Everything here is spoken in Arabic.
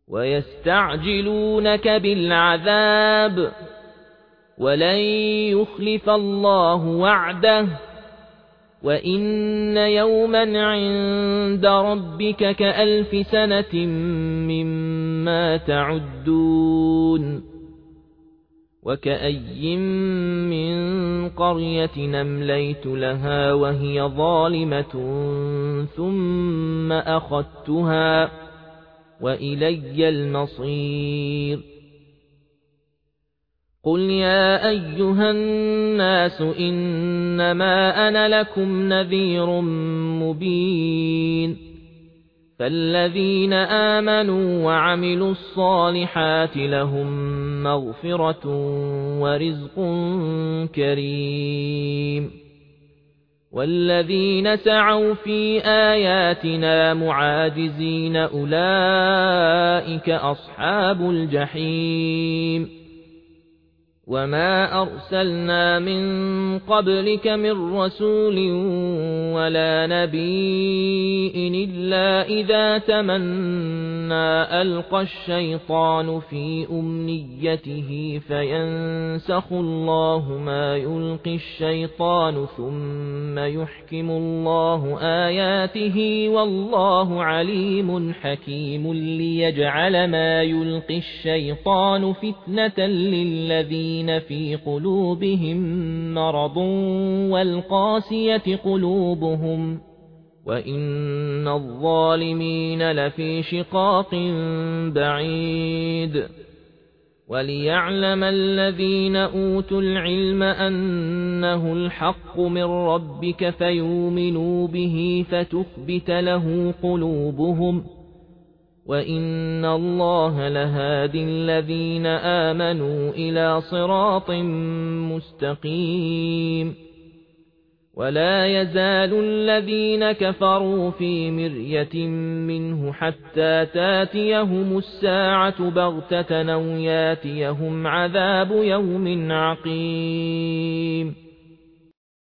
ويستعجلونك بالعذاب ولن يخلف الله وعده وإن يوما عند ربك كألف سنة مما تعدون وكأي من قرية أمليت لها وهي ظالمة ثم أخذتها وإلي المصير قل يا أيها الناس إنما أنا لكم نذير مبين فالذين آمنوا وعملوا الصالحات لهم مغفرة ورزق كريم والذين سعوا في آياتنا معاجزين أولئك أصحاب الجحيم وما أرسلنا من قبلك من رسول ولا نبي إلا إذا تمنى ألقى الشيطان في أمنيته فينسخ الله ما يلقي الشيطان ثم يحكم الله آياته والله عليم حكيم ليجعل ما يلقي الشيطان فتنة للذين في قلوبهم مرض والقاسية قلوبهم وإن الظالمين لفي شقاق بعيد وليعلم الذين أوتوا العلم أنه الحق من ربك فيؤمنوا به فتخبت له قلوبهم وإن الله لهادي الذين آمنوا إلى صراط مستقيم ولا يزال الذين كفروا في مرية منه حتى تاتيهم الساعة بغتة أو ياتيهم عذاب يوم عقيم